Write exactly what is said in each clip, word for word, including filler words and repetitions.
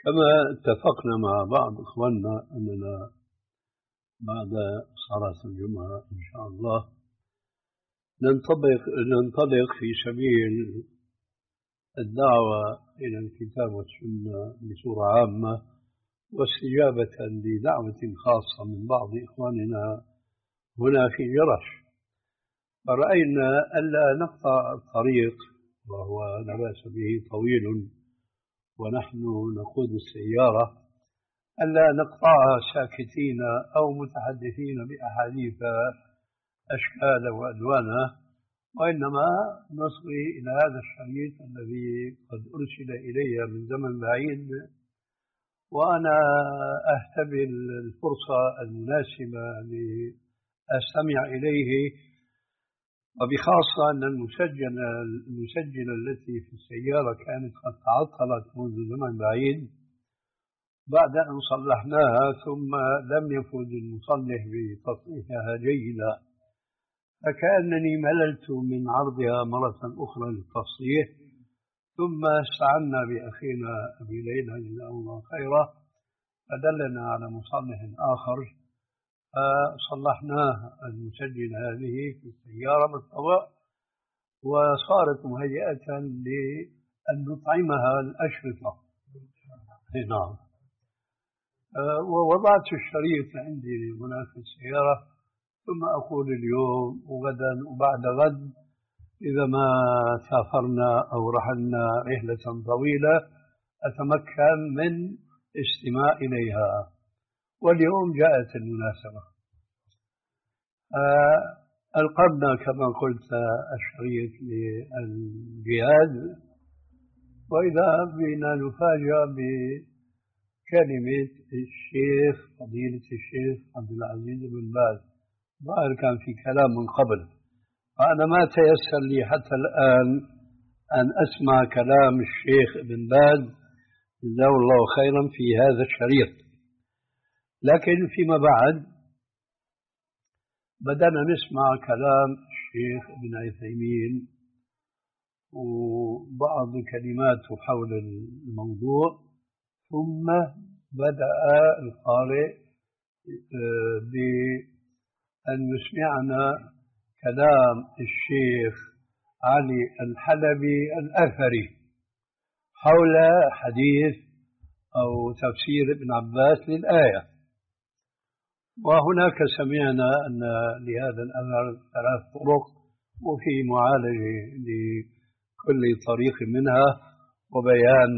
كما اتفقنا مع بعض إخواننا أننا بعد صلاة الجمعة إن شاء الله ننطلق ننطلق في سبيل الدعوة إلى الكتاب والسنة بصورة عامة، واستجابة لدعوة خاصة من بعض إخواننا هنا في جرش. فرأينا ألا نقطع الطريق، وهو لا بأس به طويل ونحن نقود السيارة، ألا نقطعها ساكتين أو متحدثين بأحاديث أشكال وألوانها، وإنما نصغي إلى هذا الشريط الذي قد أرسل إلي من زمن بعيد، وأنا أهتبل الفرصة المناسبة لأستمع إليه، وبخاصة أن المسجل المسجلة التي في السيارة كانت قد تعطلت منذ زمن بعيد بعد أن صلحناها، ثم لم يفوز المصلح بتصليحها جيدا، فكأنني مللت من عرضها مرة أخرى للتصليح. ثم استعنا بأخينا أبي ليلى جزاه الله خيرا فدلنا على مصلح آخر، فصلحناه المسجل هذه في السيارة بالطبع، وصارت مهيئة لأن نطعمها الأشرطة. نعم. ووضعت الشريط عندي هنا في السيارة، ثم أقول اليوم وغدا وبعد غد إذا ما سافرنا أو رحلنا رحلة طويلة أتمكن من استماع إليها، واليوم جاءت المناسبة. ألقنا كما قلت الشريط للجهاد، وإذا بنا نفاجأ بكلمة الشيخ فضيلة الشيخ عبد العزيز بن باز. ظاهر كان في كلام من قبل، فأنا ما تيسر لي حتى الآن أن أسمع كلام الشيخ ابن باز جزاه الله خيرا في هذا الشريط، لكن فيما بعد بدأنا نسمع كلام الشيخ ابن عثيمين وبعض كلماته حول الموضوع، ثم بدأ القارئ بأن يسمعنا كلام الشيخ علي الحلبي الأثري حول حديث أو تفسير ابن عباس للآية. وهناك سمعنا أن لهذا الأمر ثلاث طرق، وفي معالجة لكل طريق منها وبيان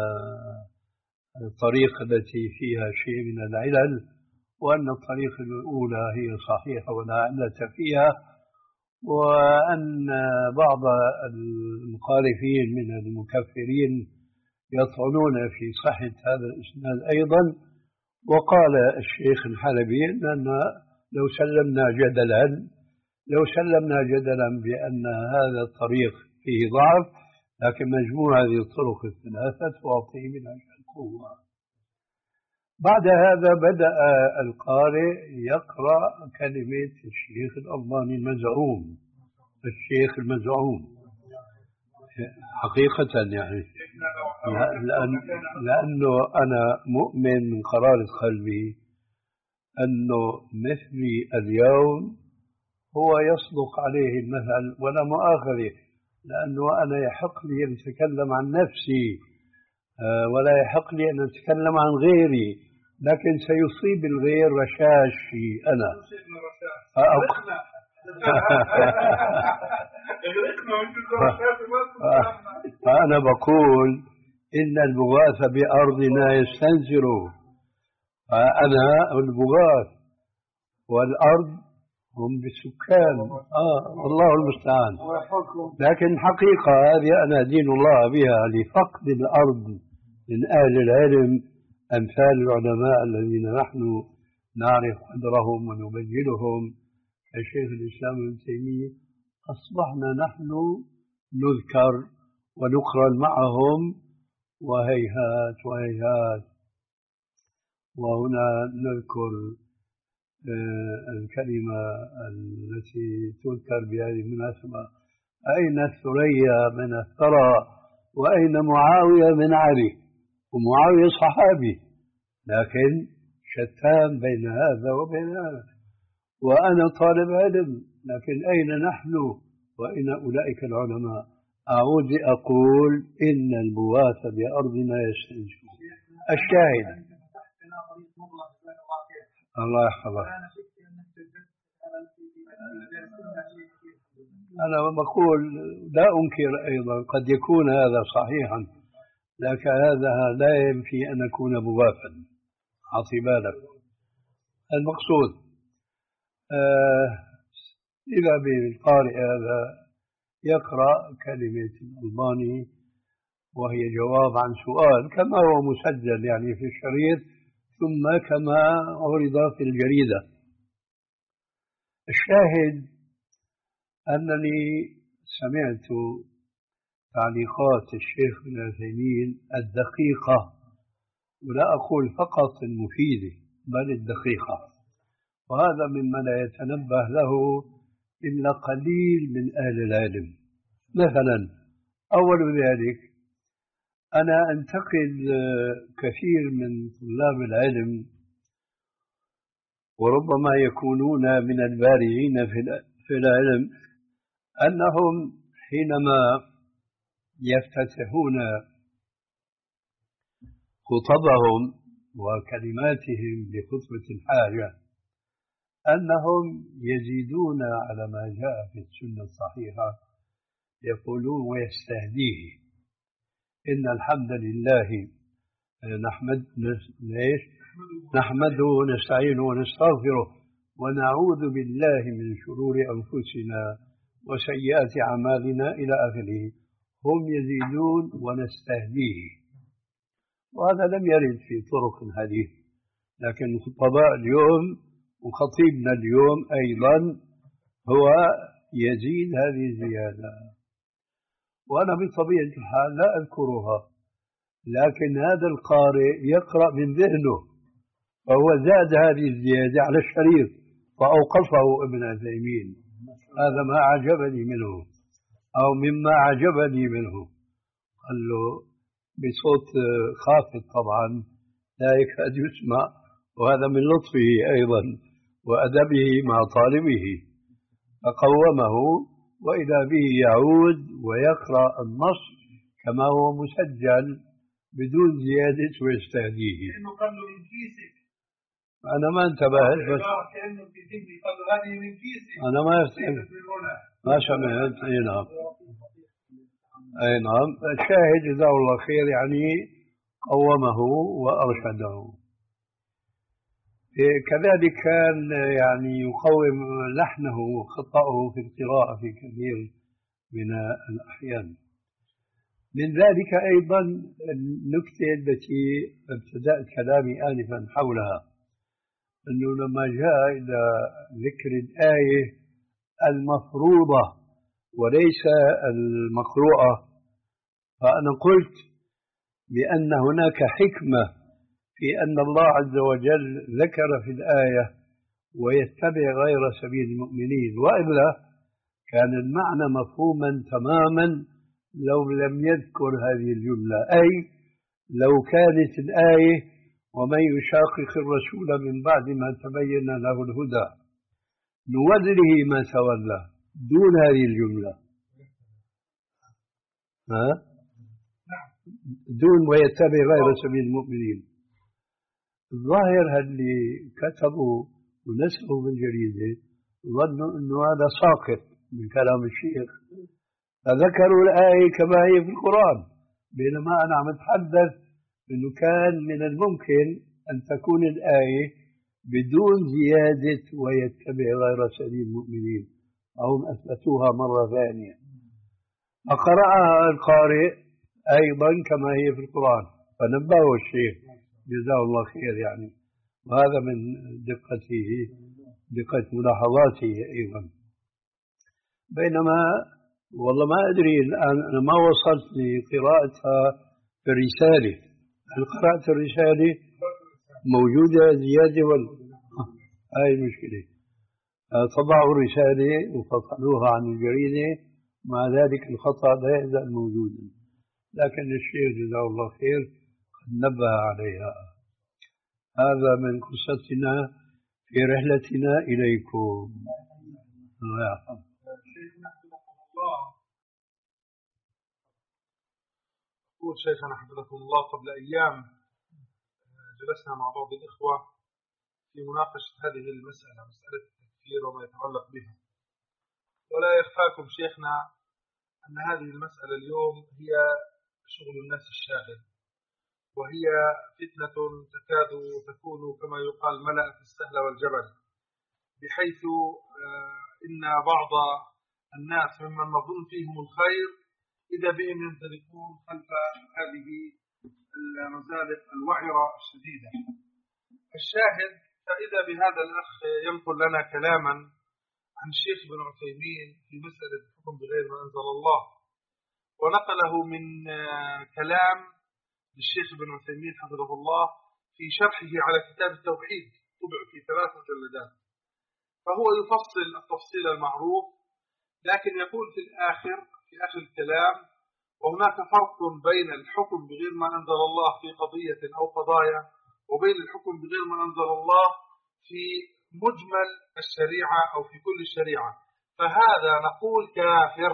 الطريقة التي فيها شيء من العلل، وأن الطريقة الأولى هي صحيحة ولا علة فيها، وأن بعض المخالفين من المكفرين يطعنون في صحة هذا الإسناد أيضا. وقال الشيخ الحلبي أننا لو سلمنا جدلا لو سلمنا جدلا بأن هذا الطريق فيه ضعف، لكن مجموع هذه الطرق الثلاثة تعطي من القوة. بعد هذا بدأ القارئ يقرأ كلمة الشيخ الألباني المزعوم، الشيخ المزعوم حقيقة، يعني لأن لأنه أنا مؤمن من قرارة قلبي أنه مثلي اليوم هو يصدق عليه المثل ولا مؤاخذة، لأنه أنا يحق لي أن أتكلم عن نفسي ولا يحق لي أن أتكلم عن غيري، لكن سيصيب الغير رشاشي أنا. فأنا بقول إن البغاث بأرضنا يستنزروا، فأنا البغاث والأرض هم بالسكان. آه الله المستعان. لكن حقيقة هذه أنا أدين الله بها لفقد الأرض من أهل العلم أمثال العلماء الذين نحن نعرف قدرهم ونبجلهم كشيخ الإسلام ابن تيمية. أصبحنا نحن نذكر ونقرن معهم وهيهات وهيهات. وهنا نذكر الكلمة التي تذكر بهذه المناسبة: أين الثريا من الثرى وأين معاوية من علي. ومعاوية صحابي، لكن شتان بين هذا وبين هذا. وأنا طالب علم، لكن أين نحن وأين أولئك العلماء؟ أعود أقول إن البواث بأرضنا يستنزفون. الشاهد الله يحفظك. أنا بقول لا أنكر أيضا قد يكون هذا صحيحا، لكن هذا لا ينفي أن أكون بوافا. أعطي بالك. المقصود آه إذا بالقارئ هذا يقرأ كلمة الألباني وهي جواب عن سؤال كما هو مسجل يعني في الشريط ثم كما عرض في الجريدة. الشاهد أنني سمعت تعليقات الشيخ ابن عثيمين الدقيقة، ولا أقول فقط المفيدة بل الدقيقة، وهذا مما لا يتنبه له إلا قليل من أهل العلم. مثلا أول ذلك أنا أنتقد كثير من طلاب العلم وربما يكونون من البارعين في العلم أنهم حينما يفتتحون خطبهم وكلماتهم لخطبة الحاجة أنهم يزيدون على ما جاء في السنة الصحيحة، يقولون ويستهديه إن الحمد لله نحمد ليش نحمده ونستعينه ونستغفره ونعوذ بالله من شرور أنفسنا وسيئات أعمالنا إلى آخره. هم يزيدون ونستهديه، وهذا لم يرد في طرق الحديث، لكن خطباء اليوم وخطيبنا اليوم أيضا هو يزيد هذه الزيادة، وأنا بطبيعة الحال لا أذكرها، لكن هذا القارئ يقرأ من ذهنه فهو زاد هذه الزيادة على الشريط فأوقفه ابن عثيمين. هذا ما عجبني منه أو مما عجبني منه. قال له بصوت خافت طبعا لا يكاد يسمع، وهذا من لطفه أيضا وأدبه مع طالبه، فقومه وإذا به يعود ويقرأ النص كما هو مسجل بدون زيادة ويستهديه. كأنه قال له من كيسك. أنا ما انتبهت بس كأنه في ذهني قال له هذه من كيسك. أنا ما استمعت ما سمعت. أي نعم أي نعم. الشاهد جزاه الله خير يعني قومه وأرشده. كذلك كان يعني يقوم لحنه وخطأه في القراءة في كثير من الأحيان. من ذلك أيضا النكتة التي ابتدأت كلامي آنفا حولها، أنه لما جاء إلى ذكر الآية المفروضة وليس المقروءة، فأنا قلت بأن هناك حكمة في أن الله عز وجل ذكر في الآية ويتبع غير سبيل المؤمنين، وإلا كان المعنى مفهوما تماما لو لم يذكر هذه الجملة. أي لو كانت الآية ومن يشاقق الرسول من بعد ما تبين له الهدى نوله ما تولى دون هذه الجملة، ها؟ دون ويتبع غير سبيل المؤمنين. الظاهر اللي كتبوا ونسخوا بالجريدة ظنوا أنه هذا ساقط من كلام الشيخ فذكروا الآية كما هي في القرآن، بينما أنا عم أتحدث أنه كان من الممكن أن تكون الآية بدون زيادة ويتبع غير سبيل المؤمنين، هم أثبتوها مرة ثانية فقرأها القارئ أيضا كما هي في القرآن فنبهوا الشيخ جزاه الله خير يعني، وهذا من دقته دقة ملاحظاته أيضا. بينما والله ما أدري الآن أنا ما وصلت لقراءتها في الرسالة، هل قرأت الرسالة موجودة زيادة ولا هاي المشكلة؟ طبعوا الرسالة وفصلوها عن الجريدة، مع ذلك الخطأ لا يزال موجودا، لكن الشيخ جزاه الله خير نبه عليها. هذا من قصتنا في رحلتنا إليكم. الله يرحمه. شيخنا حفظكم الله، يقول شيخنا حفظكم الله قبل أيام جلسنا مع بعض الإخوة في مناقشة هذه المسألة، مسألة التكفير وما يتعلق بها، ولا يخفاكم شيخنا أن هذه المسألة اليوم هي شغل الناس الشاغل، وهي فتنة تكاد تكون كما يقال ملأت السهل والجبل، بحيث إن بعض الناس ممن نظن فيهم الخير إذا بهم ينطلقون خلف هذه المزالق الوعرة الشديدة. الشاهد فإذا بهذا الأخ ينقل لنا كلاما عن الشيخ ابن عثيمين في مسألة الحكم بغير ما أنزل الله، ونقله من كلام للشيخ ابن عثيمين حفظه الله في شرحه على كتاب التوحيد، طبع في ثلاث مجلدات، فهو يفصل التفصيل المعروف، لكن يقول في الآخر في آخر الكلام: وهناك فرق بين الحكم بغير ما أنزل الله في قضية أو قضايا وبين الحكم بغير ما أنزل الله في مجمل الشريعة أو في كل الشريعة، فهذا نقول كافر.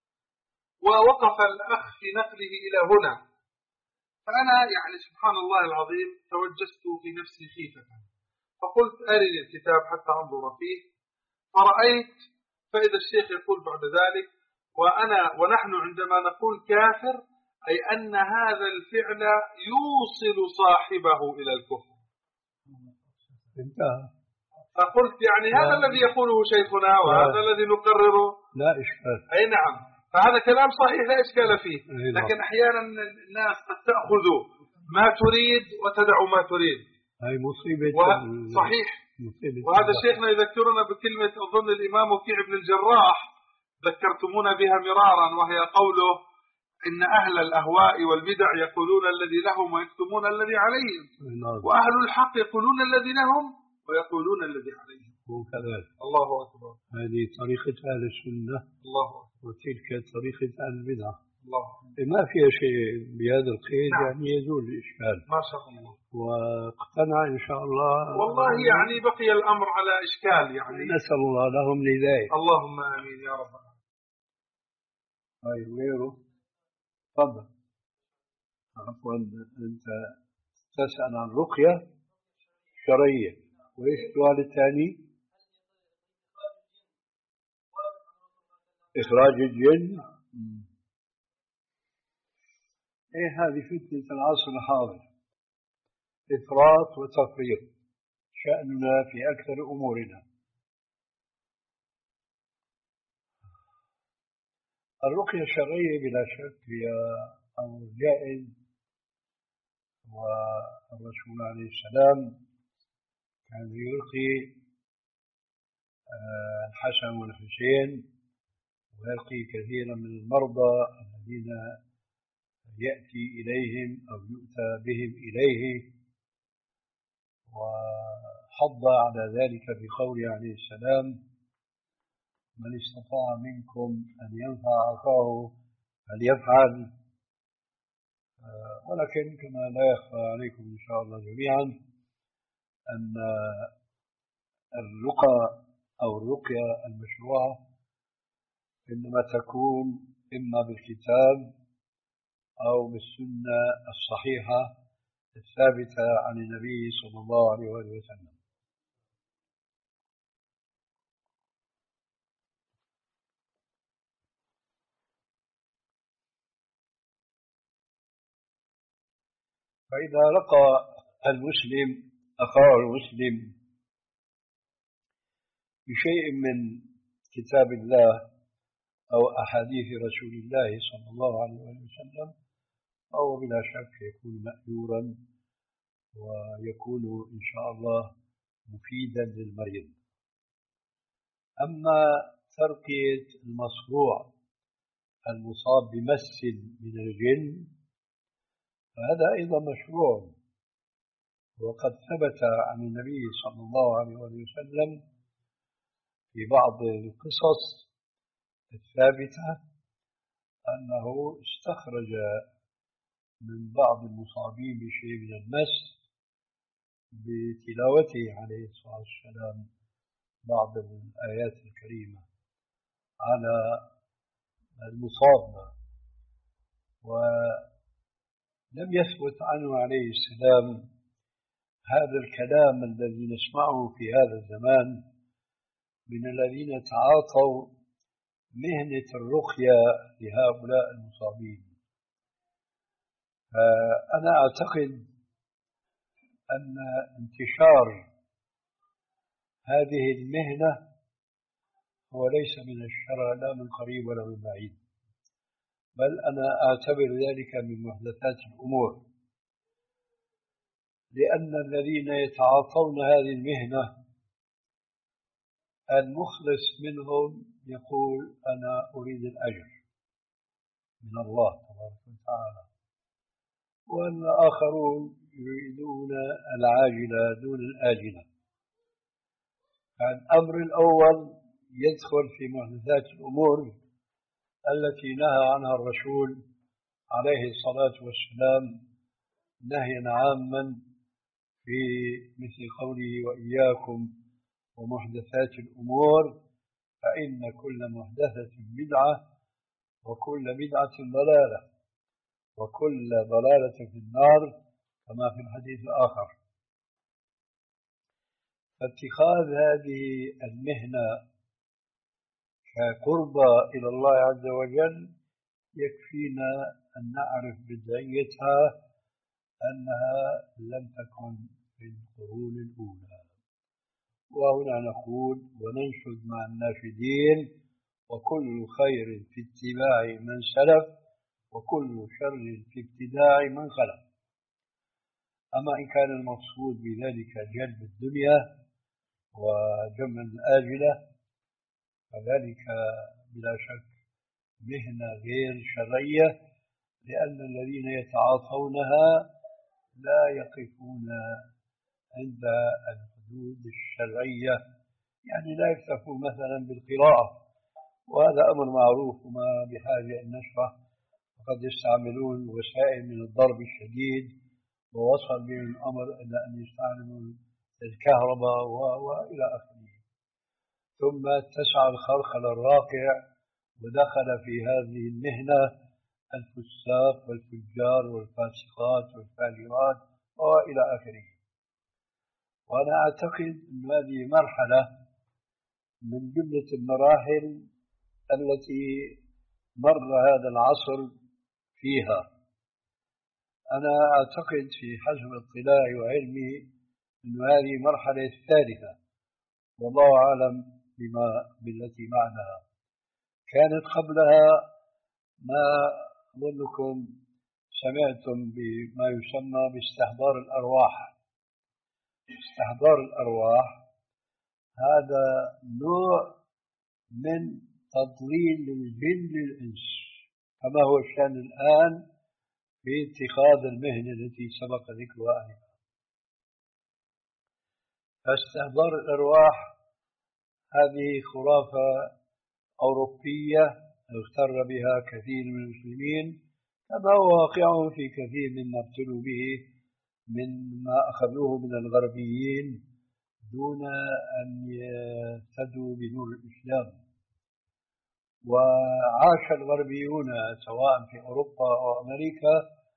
ووقف الأخ في نقله إلى هنا، فأنا يعني سبحان الله العظيم توجست في نفسي خيفة، فقلت أرني الكتاب حتى أنظر فيه، فرأيت فإذا الشيخ يقول بعد ذلك: وأنا ونحن عندما نقول كافر أي أن هذا الفعل يوصل صاحبه إلى الكفر. انتهى. فقلت يعني هذا الذي يقوله شيخنا وهذا الذي نقرره، لا إشكال. أي نعم، فهذا كلام صحيح لا إشكال فيه، لكن أحيانا الناس قد تأخذ ما تريد وتدع ما تريد. هاي مصيبة. صحيح. مصيبة. وهذا شيخنا يذكرنا بكلمة أظن الإمام وكيع بن الجراح ذكرتمونا بها مرارا، وهي قوله: إن أهل الأهواء والبدع يقولون الذي لهم ويكتمون الذي عليهم، وأهل الحق يقولون الذي لهم ويقولون الذي عليهم. وكذلك. الله أكبر. هذه طريقة أهل السنة. الله أكبر. وتلك طريقة أهل البدع. الله أكبر. ما فيها شيء بهذا القيد. نعم. يعني يزول الإشكال ما شاء الله، واقتنع إن شاء الله. والله يعني بقي الأمر على إشكال، يعني نسأل الله لهم لذلك. اللهم آمين يا رب. طيب غيره. تفضل. عفوا، أنت تسأل عن رقية شرعية، وإيش السؤال الثاني؟ إخراج الجن. إيه، هذه فتنة العصر الحاضر، إفراط وتفريط، شأننا في أكثر أمورنا. الرقية الشرعية بلا شك هي أمر جائز، والرسول عليه السلام كان يلقي الحسن والحسين ويلقي كثيرا من المرضى الذين يأتي إليهم أو يؤتى بهم إليه، وحض على ذلك بقوله عليه السلام: من استطاع منكم أن ينفع أخاه فليفعل. ولكن كما لا يخفى عليكم إن شاء الله جميعا أن الرقى أو الرقية المشروعة إنما تكون إما بالكتاب أو بالسنة الصحيحة الثابتة عن النبي صلى الله عليه وسلم. فإذا لقى المسلم أخاه المسلم بشيء من كتاب الله أو أحاديث رسول الله صلى الله عليه وسلم، فهو بلا شك يكون مأجورا ويكون إن شاء الله مفيدا للمريض. أما ترقية المصروع المصاب بمس من الجن فهذا أيضا مشروع، وقد ثبت عن النبي صلى الله عليه وسلم في بعض القصص الثابتة أنه استخرج من بعض المصابين بشيء من المس بتلاوته عليه الصلاة والسلام بعض الآيات الكريمة على المصاب، ولم يثبت عنه عليه السلام هذا الكلام الذي نسمعه في هذا الزمان من الذين تعاطوا مهنة الرقية لهؤلاء المصابين. فأنا أعتقد أن انتشار هذه المهنة هو ليس من الشرع لا من قريب ولا من بعيد، بل أنا أعتبر ذلك من محدثات الأمور، لأن الذين يتعاطون هذه المهنة المخلص منهم يقول أنا أريد الأجر من الله تبارك وتعالى، والآخرون يريدون العاجلة دون الآجلة. فالأمر الأول يدخل في محدثات الأمور التي نهى عنها الرسول عليه الصلاة والسلام نهيا عاما في مثل قوله وإياكم ومحدثات الأمور فإن كل محدثة بدعة وكل بدعة ضلالة وكل ضلالة في النار كما في الحديث الآخر. فاتخاذ هذه المهنة كقربة إلى الله عز وجل يكفينا أن نعرف بدايتها أنها لم تكن في القرون الأولى. وهنا نقول وننشد مع الناشدين وكل خير في اتباع من سلف وكل شر في ابتداع من خلف. أما إن كان المقصود بذلك جلب الدنيا وجمع الآجلة فذلك بلا شك مهنة غير شرعية، لأن الذين يتعاطونها لا يقفون عند الحدود الشرعية، يعني لا يكتفوا مثلا بالقراءة وهذا أمر معروف وما بحاجة أن نشرح، وقد يستعملون وسائل من الضرب الشديد ووصل بهم الأمر إلى أن يستعملوا الكهرباء وإلى آخره. ثم اتسع الخلخل الراقع ودخل في هذه المهنة الفساق والفجار والفاسقات والفاجرات وإلى آخره. وأنا أعتقد أن هذه مرحلة من جملة المراحل التي مر هذا العصر فيها. أنا أعتقد في حسب اطلاعي وعلمي أن هذه المرحلة الثالثة والله أعلم بما بالتي معناها. كانت قبلها ما أظنكم سمعتم بما يسمى باستحضار الأرواح. استحضار الأرواح هذا نوع من تضليل الجن للإنس كما هو الشأن الآن في اتخاذ المهنة التي سبق ذكرها آنفا. فاستحضار الأرواح هذه خرافة أوروبية اغتر بها كثير من المسلمين كما هو واقع في كثير مما ابتلوا به مما أخذوه من الغربيين دون أن يهتدوا بنور الإسلام. وعاش الغربيون سواء في أوروبا أو أمريكا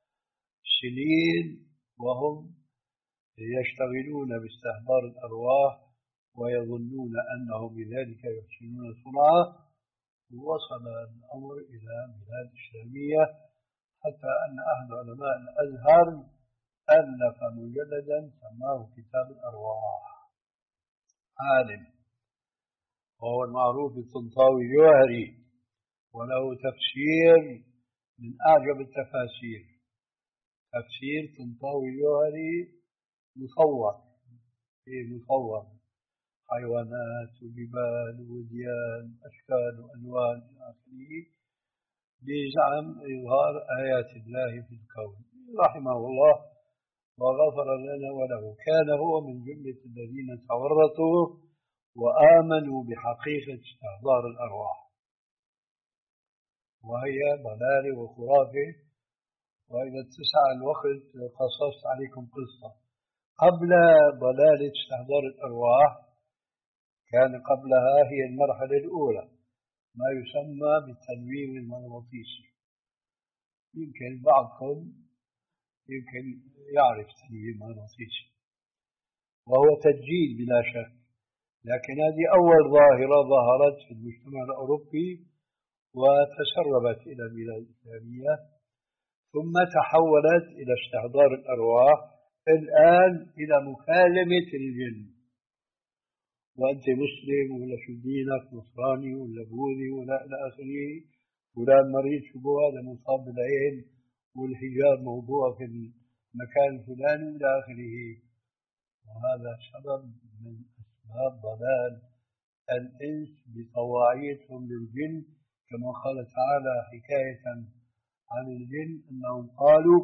سنين وهم يشتغلون باستحضار الأرواح ويظنون أنهم بذلك يحسنون صنعا. وصل الأمر إلى بلاد إسلامية حتى أن أحد علماء الأزهر ألف مجلدا سماه كتاب الأرواح، عالم وهو المعروف بالطنطاوي الجوهري، وله تفسير من أعجب التفاسير، تفسير طنطاوي الجوهري مصور فيه مصور حيوانات وجبال وديان أشكال وألوان إلى آخره بزعم إظهار آيات الله في الكون رحمه الله وغفر لنا وله. كان هو من جملة الذين تورطوا وآمنوا بحقيقة استحضار الأرواح، وهي ضلال وخرافة وإذا اتسع الوقت قصصت عليكم قصة. قبل ضلالة استحضار الأرواح كان قبلها هي المرحلة الأولى، ما يسمى بالتنويم المغناطيسي. يمكن بعضكم يمكن يعرف التنويم المغناطيسي، وهو تسجيل بلا شك، لكن هذه أول ظاهرة ظهرت في المجتمع الأوروبي وتسربت إلى البلاد الإسلامية، ثم تحولت إلى استحضار الأرواح، الآن إلى مكالمة الجن. وأنت مسلم ولا شو دينك، نصراني ولا بوذي ولا إلى آخره، فلان مريض شو هذا مصاب بالعين والحجاب موضوع في المكان الفلاني إلى آخره. وهذا سبب من أسباب ضلال الإنس بطواعيتهم للجن، كما قال تعالى حكاية عن الجن أنهم قالوا: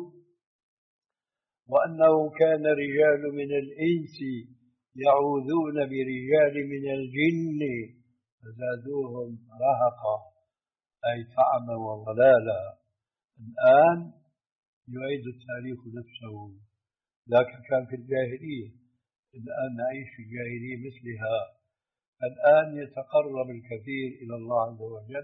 وأنه كان رجال من الإنس يعوذون برجال من الجن فزادوهم رهقا، أي تعبا وضلالا. الآن يعيد التاريخ نفسه، ذاك كان في الجاهلية، الآن نعيش في جاهلية مثلها. الآن يتقرب الكثير إلى الله عز وجل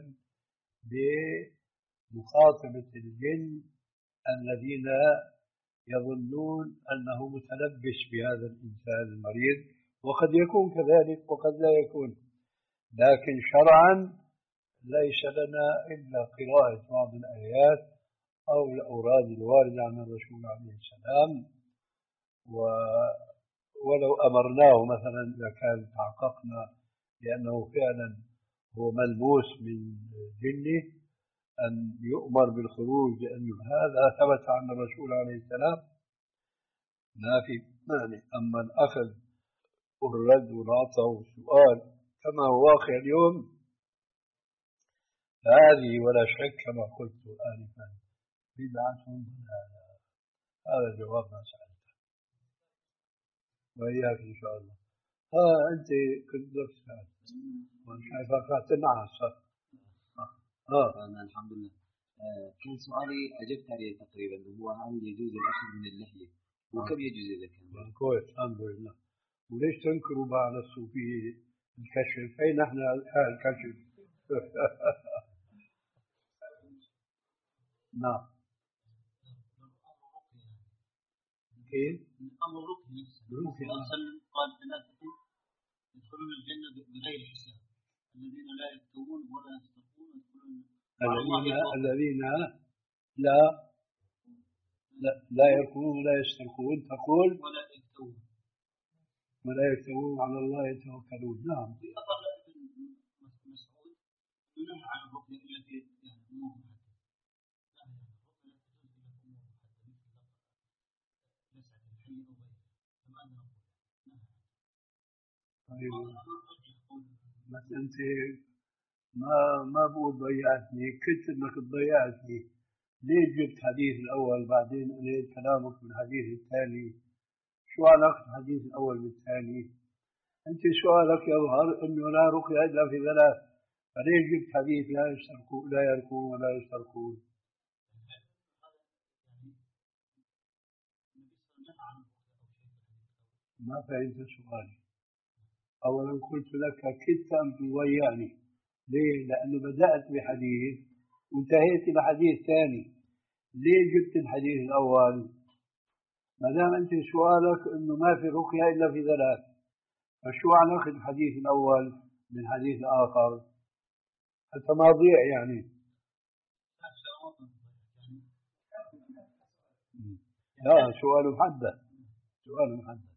بمخاطبة الجن الذين يظنون أنه متلبس بهذا الإنسان المريض، وقد يكون كذلك وقد لا يكون، لكن شرعا ليس لنا إلا قراءة بعض الآيات أو الأوراد الواردة عن الرسول عليه السلام، و ولو أمرناه مثلا إذا كان تحققنا لأنه فعلا هو ملموس من جنه أن يؤمر بالخروج، لأن هذا ثبت عن الرسول عليه السلام ما في مانع. أما الأخذ والرد والعطاء والسؤال كما هو واقع اليوم، هذه ولا شك كما قلت آنفا بدعة ضلالة. هذا جواب ما سألته، وإياك إن شاء الله. ها أنت كنت تسأل وشايفك تنعس. اه أنا الحمد لله. آه كان سؤالي أجبت عليه تقريبا، هو هل يجوز الأخذ من اللحية وكم يجوز إذا كان؟ كويس الحمد لله. وليش تنكروا بقى على الصوفية الكشف؟ أين نحن الآن الكشف؟ نعم. كيف؟ أمر ركن ركن قال ثلاثة يدخلون الجنة بغير حساب: الذين لا يكتوون ولا يسترقون يدخلون الذين الذين لا لا, لا يركون ولا يسترقون، تقول ولا يكتوون ولا يكتوون على الله يتوكلون. نعم. في أثر ابن مسعود ينهى عن الرقية التي يعني أمور طيب بس أنت ما ما بقول ضيعتني، كنت انك ضيعتني. ليه جبت حديث الاول بعدين قلت كلامك بالحديث الثاني؟ شو علاقة الحديث الاول بالثاني؟ انت سؤالك يظهر انه لا رقية الا في ثلاث، فليه جبت حديث لا يسترقون لا يرقون ولا يسترقون؟ ما فهمت سؤالي. اولا قلت لك كدت ان تضيعني. ليه؟ لأنه بدأت بحديث وانتهيت إلى حديث ثاني. ليه جبت الحديث الأول؟ ما دام أنت سؤالك إنه ما في رقية إلا في ثلاث، فشو علاقة الحديث الأول بالحديث الآخر؟ حتى ما ضيع يعني. لا، سؤال محدد، سؤال محدد.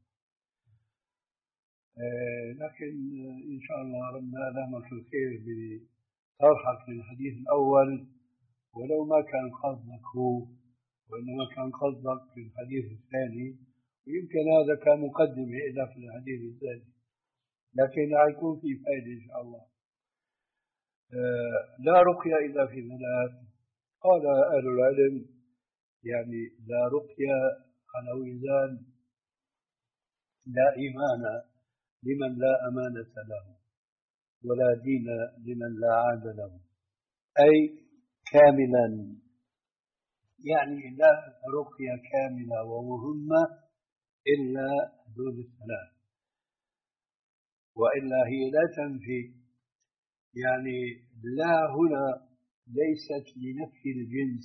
آه لكن إن شاء الله ربنا ألهمك الخير بطرحك للحديث الأول، ولو ما كان قصدك هو وإنما كان قصدك في الحديث الثاني، ويمكن هذا كان مقدمة إلى في الحديث الثاني، لكن حيكون في فائدة إن شاء الله. آه لا رقية إلا في ثلاث. قال أهل العلم يعني لا رقية على وزان لا إيمان لمن لا أمانة له، ولا دين لمن لا عاد له، أي كاملا يعني لا رقية كاملة ومهمة إلا هذول الثلاث، وإلا هي لا تنفي، يعني لا هنا ليست لنفي الجنس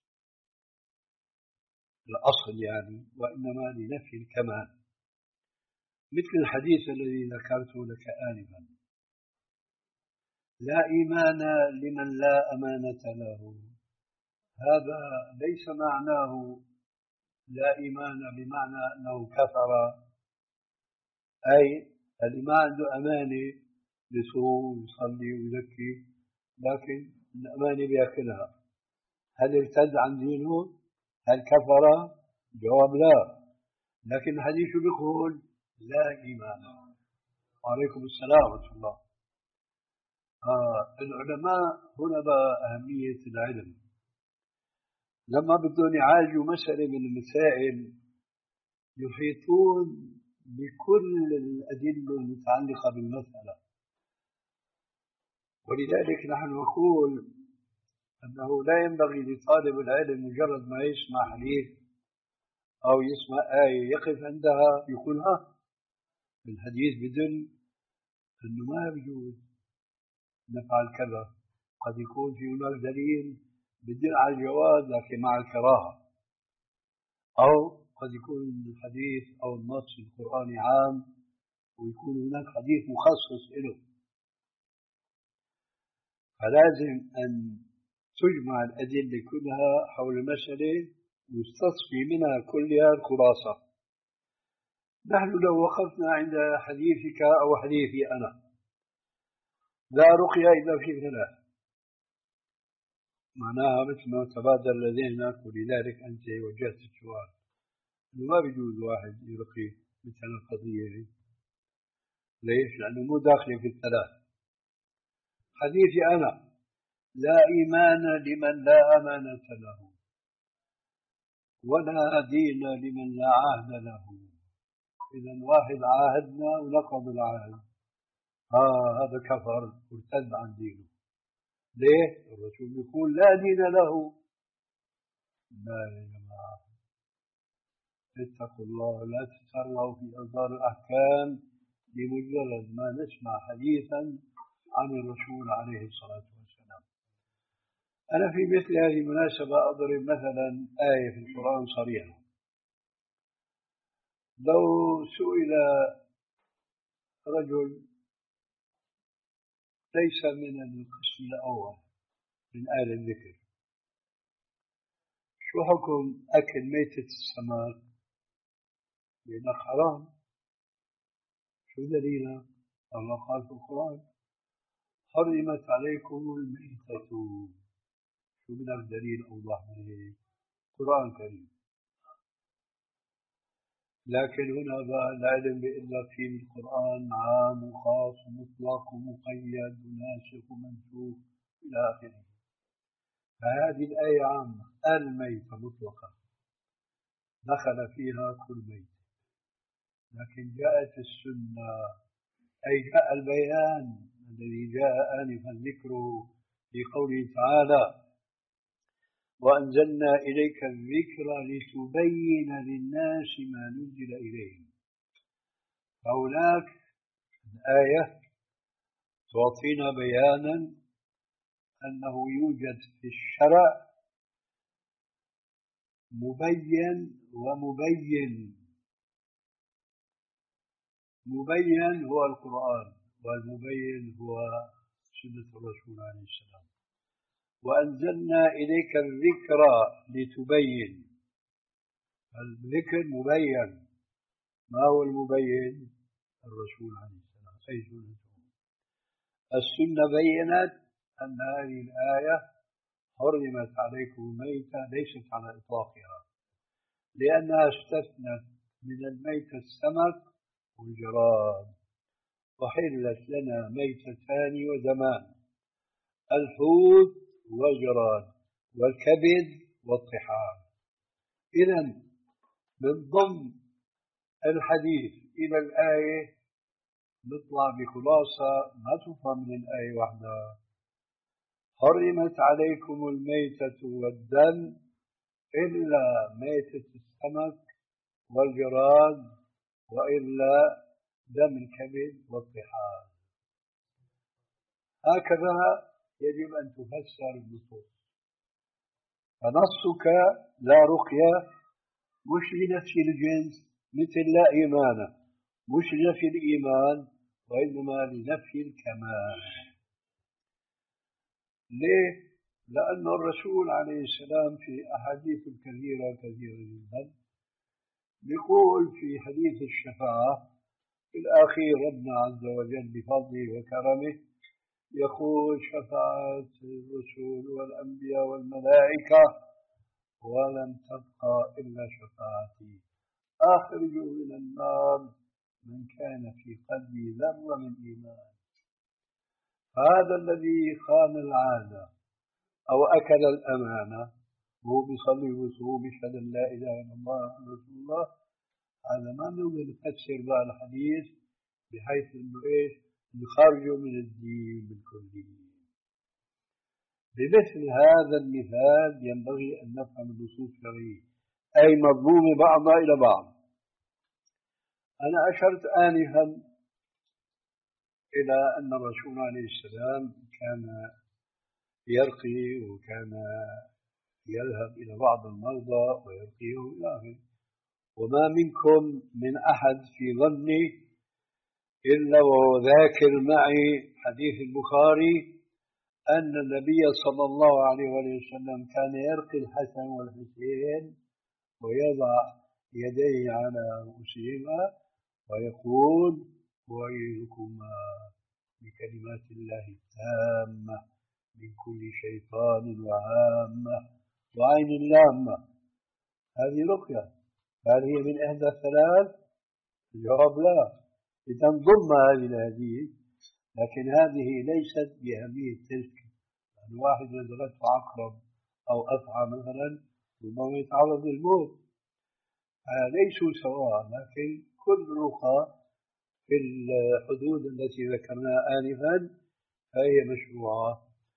الأصل يعني، وإنما لنفي الكمال، مثل الحديث الذي ذكرته لك آنفا: لا إيمان لمن لا أمانة له. هذا ليس معناه لا إيمان بمعنى أنه كفر، أي اللي ما عنده أمانة يصوم ويصلي ويزكي لكن الأمانة بياكلها، هل ارتد عن دينه؟ هل كفر؟ جواب لا. لكن الحديث بيقول لا إيمان. وعليكم السلام ورحمة الله. آه العلماء هنا بقى أهمية العلم، لما بدهم يعالجوا مسألة من المسائل يحيطون بكل الأدلة المتعلقة بالمسألة، ولذلك نحن نقول أنه لا ينبغي لطالب العلم مجرد ما يسمع حديث أو يسمع آية يقف عندها يقول ها الحديث بدل أنه ما يجوز نفعل كذا، قد يكون في هناك دليل بدل على الجواز لكن مع الكراهة، أو قد يكون الحديث أو النص القرآني عام ويكون هناك حديث مخصص له، فلازم أن تجمع الأدلة كلها حول المسألة ويستصفي منها كلها الخلاصة. نحن لو وقفنا عند حديثك أو حديثي أنا لا رقية إلا في ثلاث، معناها مثل ما تبادر لدينا، ولذلك أنت وجهت السؤال إنه ما بيجوز واحد يرقي مثل القضية. ليش؟ لأنه مو داخل في الثلاث. حديثي أنا لا إيمان لمن لا أمانة له، ولا دين لمن لا عهد له. إذا واحد عاهدنا ونقض العهد، آه هذا كفر وارتد عن دينه. ليه؟ الرسول يقول لا دين له. لا يا جماعة، اتقوا الله، لا تتسرعوا في إصدار الأحكام بمجرد ما نسمع حديثا عن الرسول عليه الصلاة والسلام. أنا في مثل هذه المناسبة أضرب مثلا آية في القرآن صريحة: لو سئل رجل ليس من القسم الأول من آل الذكر شو حكم أكل ميتة السمك؟ لأنه حرام. شو دليله؟ الله قال في القرآن حرمت عليكم الميتة. شو بدنا الدليل أوضح من هيك؟ قرآن كريم. لكن هنا بقى العلم بيقول لك في القرآن عام وخاص ومطلق ومقيد وناسخ ومنسوخ إلى آخره. فهذه الآية عامة، الميتة مطلقة دخل فيها كل ميت، لكن جاءت السنة أي جاء البيان الذي جاء آنفا ذكره في قوله تعالى وأنزلنا إليك الذكر لتبين للناس ما نزل إليهم. فهناك الآية تعطينا بيانا أنه يوجد في الشرع مبين ومبين. مبين هو القرآن، والمبين هو سنة الرسول عليه السلام. وأنزلنا إليك الذكر لتبين، الذكر مبين. ما هو المبين؟ الرسول عليه السلام أي سنته. السنة بينت أن هذه الآية حرمت عليكم الميتة ليست على إطلاقها، لأنها استثنت من الميتة السمك والجراد، وحلت لنا ميتتان ودمان: الحوت والجراد والكبد والطحال. إذن من ضمن الحديث إلى الآية نطلع بخلاصة ما تفهم من الآية وحدها: حرمت عليكم الميتة والدم إلا ميتة السمك والجراد، وإلا دم الكبد والطحال. هكذا يجب أن تفسر النصوص. فنصك لا رقية مش لنفي الجنس مثل لا إيمان، مش لنفي الإيمان وإنما لنفي الكمال. ليه؟ لأن الرسول عليه السلام في أحاديث كثيرة كثيرة جدا يقول في حديث الشفاعة في الأخير ربنا عز وجل بفضله وكرمه يقول شفاعة الرسل والأنبياء والملائكة ولم تبقى إلا شفاعتي، أخرجوا من النار من كان في قلبي ذرة من إيمان. هذا الذي خان العادة أو أكل الأمانة هو بيصلي ويصوم يشهد أن لا إله إلا الله محمد رسول الله، هذا ما نقدر نفسر بقى الحديث بحيث إنه إيش نخرجه من الدين بالكلية. بمثل هذا المثال ينبغي أن نفهم النصوص الشرعية أي مضمومة بعضها إلى بعض. أنا أشرت آنفا إلى أن الرسول عليه السلام كان يرقي وكان يذهب إلى بعض المرضى ويرقيهم إلى آخره. وما منكم من أحد في ظني إلا وهو ذاكر معي حديث البخاري أن النبي صلى الله عليه وسلم كان يرقي الحسن والحسين ويضع يديه على رؤوسهما ويقول وأعيذكما بكلمات الله التامة من كل شيطان وهامة وعين لامة. هذه رقية، هل هي من إحدى الثلاث؟ الجواب لا. إذا ضم هذه الحديث، لكن هذه ليست بأهمية تلك. يعني واحد نزلته عقرب أو أفعى مثلا ربما يتعرض للموت، ليسوا سواء، لكن كل رقى في الحدود التي ذكرناها آنفا فهي مشروعة.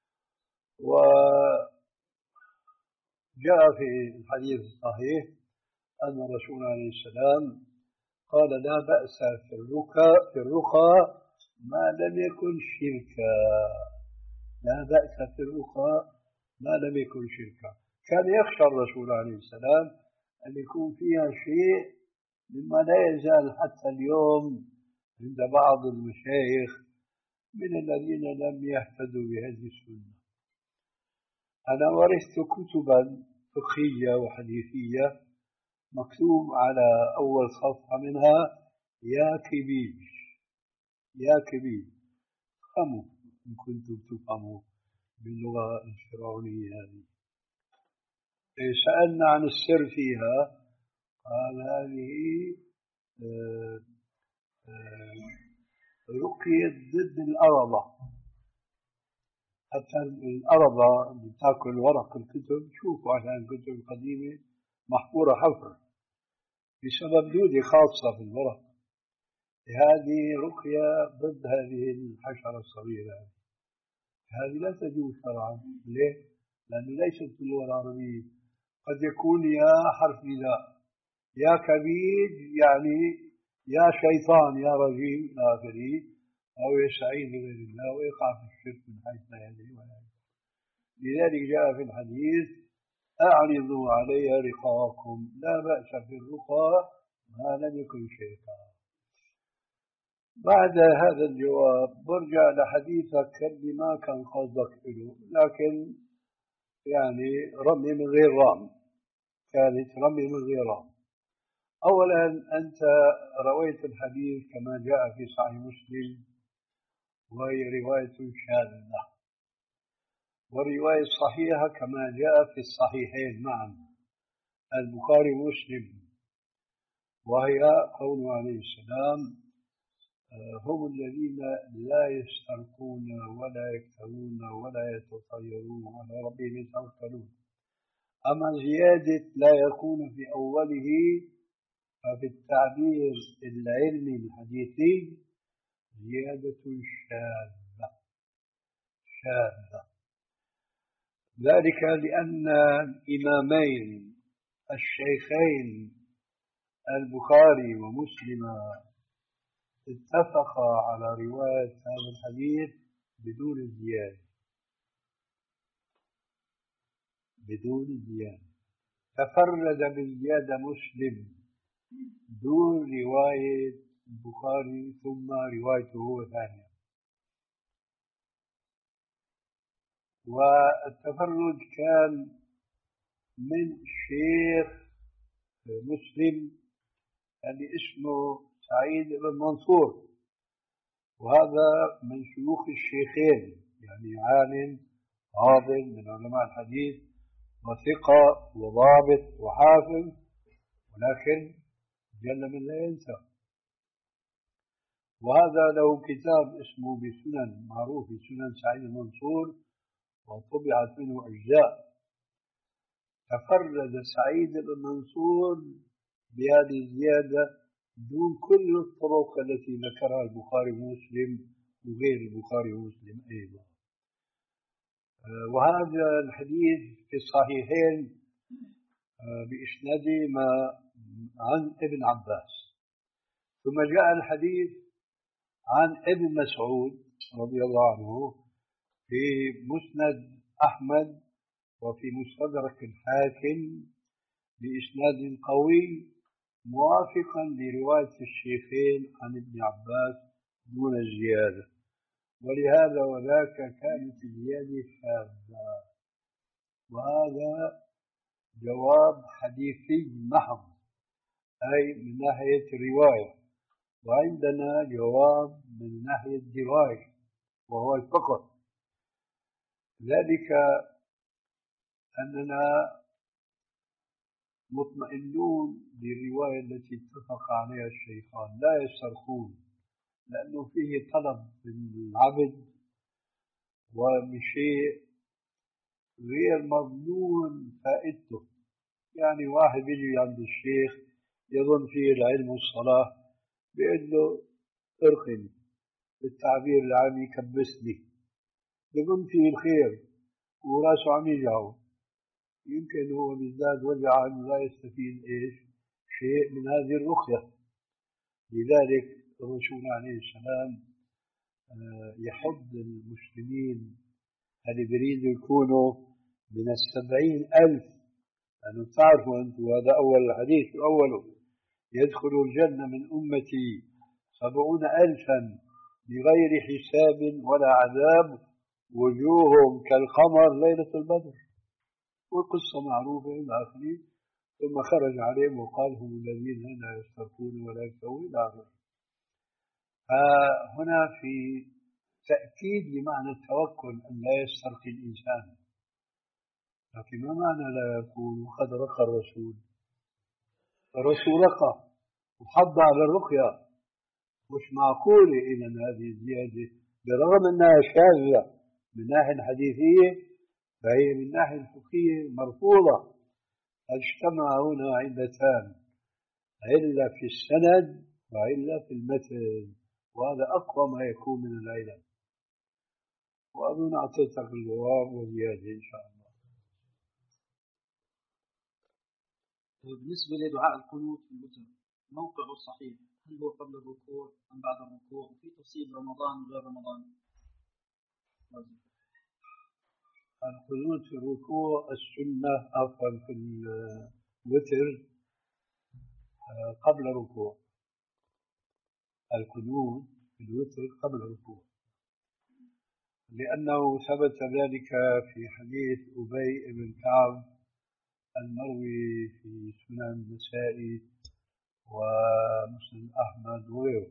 وجاء في الحديث الصحيح أن الرسول عليه السلام قال لا بأس في الرقى في الرقى ما لم يكن شركا، لا بأس في الرقى ما لم يكن شركا. كان يخشى الرسول عليه السلام أن يكون فيها شيء مما لا يزال حتى اليوم عند بعض المشايخ من الذين لم يهتدوا بهذه السنة. أنا ورثت كتبا فقهية وحديثية مكتوب على أول صفحة منها يا كبيج يا كبيج، فهموا إن كنتم تفهموا باللغة الفرعونية هذه. سألنا عن السر فيها، قال هذه آه آه رقية ضد الأرضة. حتى الأرضة اللي تأكل ورق الكتب، شوفوا عشان الكتب القديمة محفورة حفر بسبب دودة خاصة في الورق. هذه رقية ضد هذه الحشرة الصغيرة، هذه لا تجوز شرعا. ليه؟ لأنه ليست في اللغة العربية. قد يكون يا حرف نداء، يا كبير يعني يا شيطان يا رجيم إلى آخره، أو يستعين بغير الله ويقع في الشرك من حيث لا يدري ولا يدري. لذلك جاء في الحديث أعرضوا علي رقاكم، لا بأس في الرقى ما لم يكن شركا. بعد هذا الجواب برجع لحديثك اللي ما كان قصدك له، لكن يعني رمي من غير رام، كانت رمي من غير رام. أولا أنت رويت الحديث كما جاء في صحيح مسلم وهي رواية شاذة، والرواية الصحيحة كما جاء في الصحيحين معا البخاري ومسلم، وهي قوله عليه السلام هم الذين لا يسترقون ولا يكتوون ولا يتطيرون وعلى ربهم يتوكلون. أما زيادة لا يكون في أوله ففي التعبير العلمي الحديثي زيادة شاذة شاذة، ذلك لأن الإمامين الشيخين البخاري ومسلم اتفقا على رواية هذا الحديث بدون الزيادة بدون الزيادة. تفرد بالزيادة مسلم دون رواية البخاري ثم روايته هو ثانية. والتفرد كان من شيخ مسلم اللي اسمه سعيد بن منصور، وهذا من شيوخ الشيخين، يعني عالم عاضل من علماء الحديث وثقة وضابط وحافظ، ولكن جل من لا ينسى. وهذا له كتاب اسمه بسنن، معروف بسنن سعيد المنصور، وطبعت منه أجزاء. تفرد سعيد بن منصور بهذه الزيادة دون كل الطرق التي ذكرها البخاري ومسلم وغير البخاري ومسلم أيضا. وهذا الحديث في الصحيحين بإسناد ما عن ابن عباس. ثم جاء الحديث عن ابن مسعود رضي الله عنه في مسند أحمد وفي مستدرك الحاكم بإسناد قوي موافقا لرواية الشيخين عن ابن عباس دون الزيادة، ولهذا وذاك كانت الزيادة شاذة. وهذا جواب حديثي محض، أي من ناحية الرواية، وعندنا جواب من ناحية الدراية وهو الفقه. ذلك أننا مطمئنون بالرواية التي اتفق عليها الشيخان، لا يسترخون، لأنه فيه طلب من العبد وبشيء غير مضمون فائدته. يعني واحد يجي عند الشيخ يظن فيه العلم والصلاة، بيقول له ارقني، بالتعبير العام يكبسني، يظن فيه الخير وراسه عم يجعه، يمكن هو بيزداد وجعا لا يستفيد ايش شيء من هذه الرقية. لذلك الرسول عليه السلام يحض المسلمين اللي بيريدوا يكونوا من السبعين ألف، لأنه تعرفوا أنتم هذا أول الحديث أوله، يدخل الجنة من أمتي سبعون ألفا بغير حساب ولا عذاب، وجوههم كالقمر ليلة البدر، والقصة معروفة إلى آخره. ثم خرج عليهم وقال هم الذين لا يسترقون ولا يكتوون إلى آخره. هنا في تأكيد لمعنى التوكل أن لا يسترقي الإنسان، لكن ما معنى لا يكون وقد رقى الرسول؟ الرسول رقى وحض على الرقية، مش معقولة إذا هذه الزيادة برغم أنها شاذة من ناحية حديثية فهي من ناحية الفقهية مرفوضة. اجتمع هنا علتان، علة في السند وعلة في المتن، وهذا أقوى ما يكون من العلل. وأظن أعطيتك الجواب وزيادة إن شاء الله. بالنسبة لدعاء القنوت في الوتر، موقعه الصحيح هل هو قبل الركوع أم بعد الركوع؟ وفي تفصيل رمضان وغير رمضان؟ القنوت في الركوع السنة أفضل في الوتر قبل الركوع. القنوت في الوتر قبل الركوع، لأنه ثبت ذلك في حديث أبي بن كعب المروي في سنن النسائي ومسلم أحمد وغيره،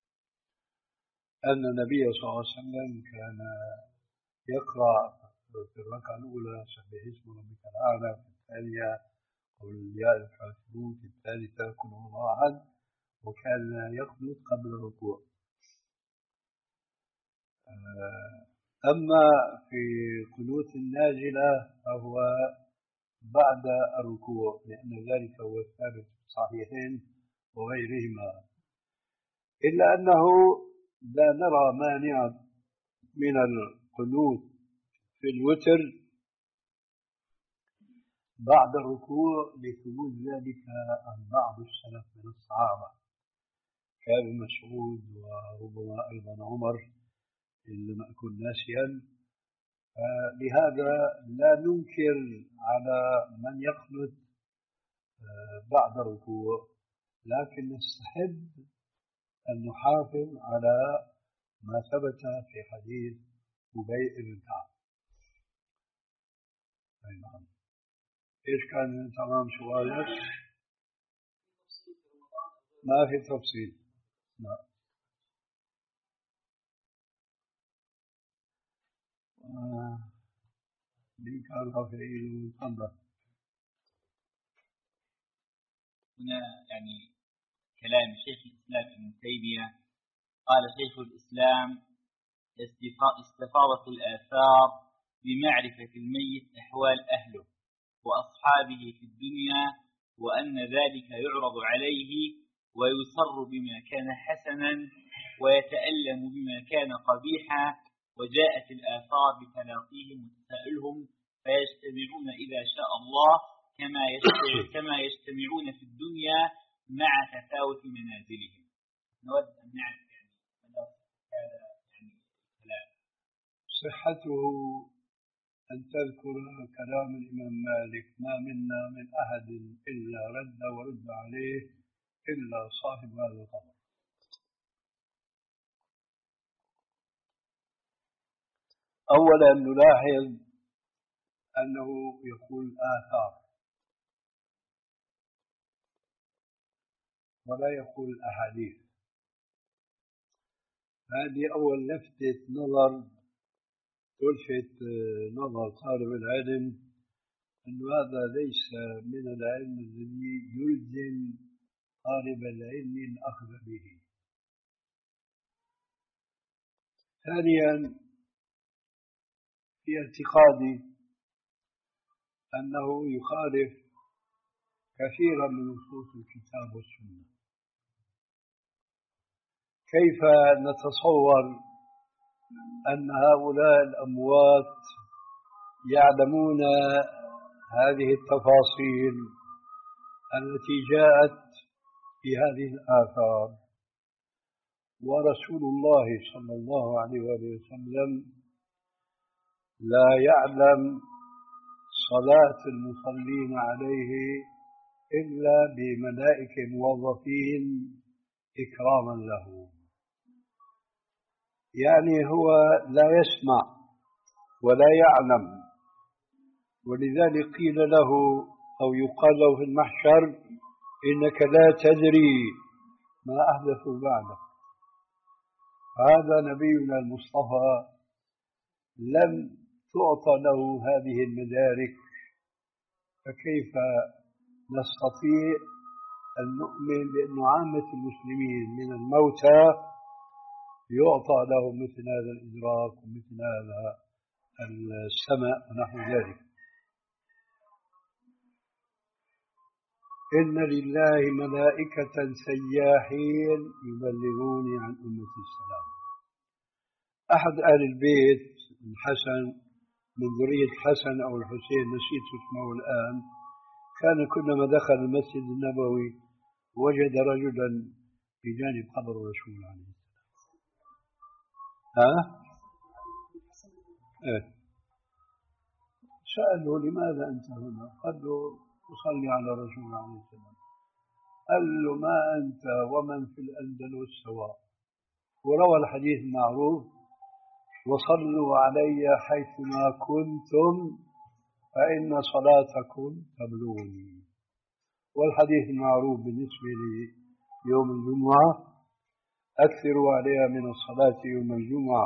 أن النبي صلى الله عليه وسلم كان يقرأ في الركعة الأولى سبح اسم ربك الأعلى، في الثانية قل يا أيها الكافرون، في الثالثة قل هو الله أحد، وكان يقنط قبل الركوع. أما في قنوت النازلة فهو بعد الركوع، لأن ذلك هو الثابت في الصحيحين وغيرهما، إلا أنه لا نرى مانعا من القنوت في الوتر بعد الركوع لثبوت ذلك عن بعض السلف من الصحابة كابن مسعود وربما أيضا عمر إن لم أكن ناسيا. لهذا لا ننكر على من يقنت بعد الركوع، لكن نستحب أن نحافظ على ما ثبت في حديث أبي بن كعب. أي نعم. إيش كان تمام سؤالك؟ ما في تفصيل. لا. مين كان رافعين تفضل. هنا يعني كلام شيخ الإسلام ابن تيمية قال شيخ الإسلام استفاضت الآثار بمعرفة الميت أحوال أهله وأصحابه في الدنيا، وأن ذلك يعرض عليه ويسر بما كان حسنا ويتألم بما كان قبيحا، وجاءت الآثار بتلاقيهم وتساؤلهم فيجتمعون إذا شاء الله كما كما يجتمعون في الدنيا مع تفاوت منازلهم. نود أن نعرف يعني هذا يعني الكلام صحته أن تذكر كلام الإمام مالك ما منا من أحد إلا رد ورد عليه إلا صاحب هذا القبر. أولا نلاحظ أنه يقول آثار ولا يقول أحاديث. هذه أول لفتة نظر تلفت نظر طالب العلم أن هذا ليس من العلم الذي يلزم طالب العلم الأخذ به. ثانيا في اعتقادي أنه يخالف كثيرا من نصوص الكتاب والسنة. كيف نتصور أن هؤلاء الأموات يعلمون هذه التفاصيل التي جاءت في هذه الآثار، ورسول الله صلى الله عليه وسلم لا يعلم صلاة المصلين عليه إلا بملائكة موظفين إكراما له. يعني هو لا يسمع ولا يعلم، ولذلك قيل له أو يقال له في المحشر إنك لا تدري ما أحدثوا بعدك. هذا نبينا المصطفى لم تعطى له هذه المدارك، فكيف نستطيع أن نؤمن بأن عامة المسلمين من الموتى يعطى لهم مثل هذا الإدراك ومثل هذا السمع ونحو ذلك؟ إن لله ملائكة سياحين يبلغوني عن أمة السلام. أحد أهل البيت الحسن من ذرية الحسن أو الحسين نسيت اسمه الآن، كان كلما دخل المسجد النبوي وجد رجلا بجانب قبر الرسول عليه السلام. ها؟ إيه. سأله لماذا أنت هنا؟ قال له أصلي على الرسول عليه السلام. قال له ما أنت ومن في الأندلس سواء. وروى الحديث المعروف وصلوا علي حيثما كنتم فإن صلاتكم تبلغني. والحديث المعروف بالنسبة ليوم الجمعة أكثروا عليها من الصلاة يوم الجمعة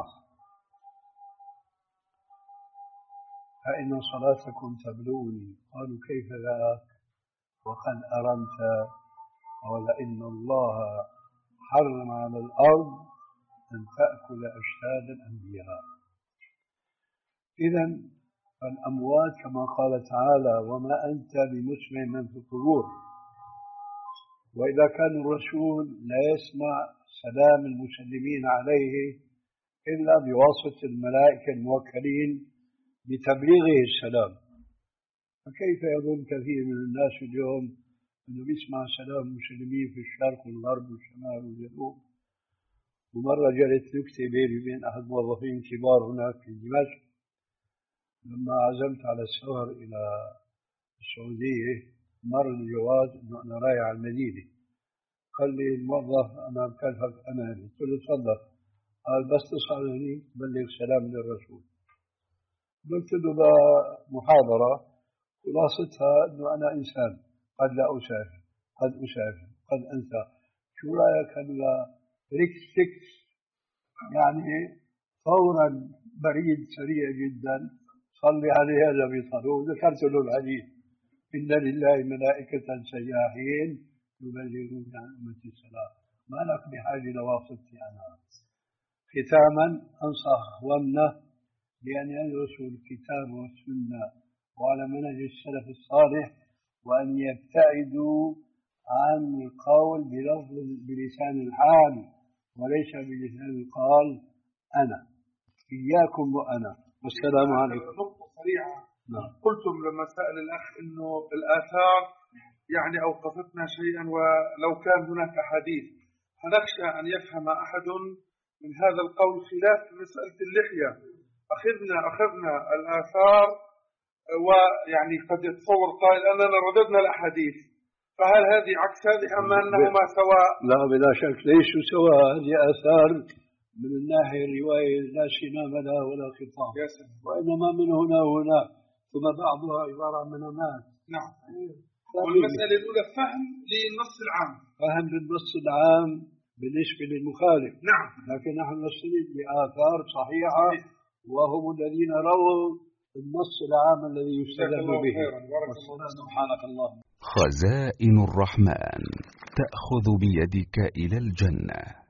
فإن صلاتكم تبلغني. قالوا كيف ذاك وقد أرمت؟ قال إن الله حرم على الأرض أن تأكل أجساد الأنبياء. إذن فالأموات كما قال تعالى وما أنت بمسمع من في القبور. وإذا كان الرسول لا يسمع سلام المسلمين عليه إلا بواسطة الملائكة الموكلين بتبليغه السلام، فكيف يظن كثير من الناس اليوم أنه بيسمع سلام المسلمين في الشرق والغرب والشمال والجنوب؟ ومرة جرت نكتة بيني وبين أحد الموظفين كبار هناك في دمشق، لما عزمت على السفر إلى السعودية مر الجواز إنه أنا رايح على المدينة. قال لي الموظف أنا بكلفك أمانة. قلت له تفضل. قال بس تصعد هنيك بلغ سلام للرسول. قلت له بمحاضرة خلاصتها إنه أنا إنسان قد لا أسافر قد أسافر قد أنسى، شو رأيك هلا ريكس سكس يعني فورا بريد سريع جدا صلي عليه هذا بيصلي. وذكرت له الحديث إن لله ملائكة سياحين يبلغون عن أمة السلام ما لك بحاجة لواسطتي أنا. ختاما أنصح أخواننا بأن يدرسوا الكتاب والسنة وعلى منهج السلف الصالح، وأن يبتعدوا عن القول بلفظ بلسان الحال وليس بلسان القال أنا. إياكم وأنا. والسلام عليكم. نقطة سريعة. نعم. قلتم لما سأل الأخ إنه الآثار يعني أوقفتنا شيئا ولو كان هناك حديث، فنخشى أن يفهم أحد من هذا القول خلاف مسألة اللحية. أخذنا أخذنا الآثار ويعني قد يتصور قائل أننا رددنا الأحاديث، فهل هذه عكس هذه أم أنهما سواء؟ لا بلا شك ليسوا سواء. هذه آثار من الناحية الرواية لا سمام لها ولا خطاب، وإنما من هنا وهنا، ثم بعضها عبارة عن منامات. نعم. والمسألة الأولى فهم للنص العام، فهم للنص العام بالنسبة للمخالف. نعم. لكن نحن نستند بآثار صحيحة وهم الذين رووا النص العام الذي يستدل به. سبحانك اللهم. خزائن الرحمن تأخذ بيدك إلى الجنة.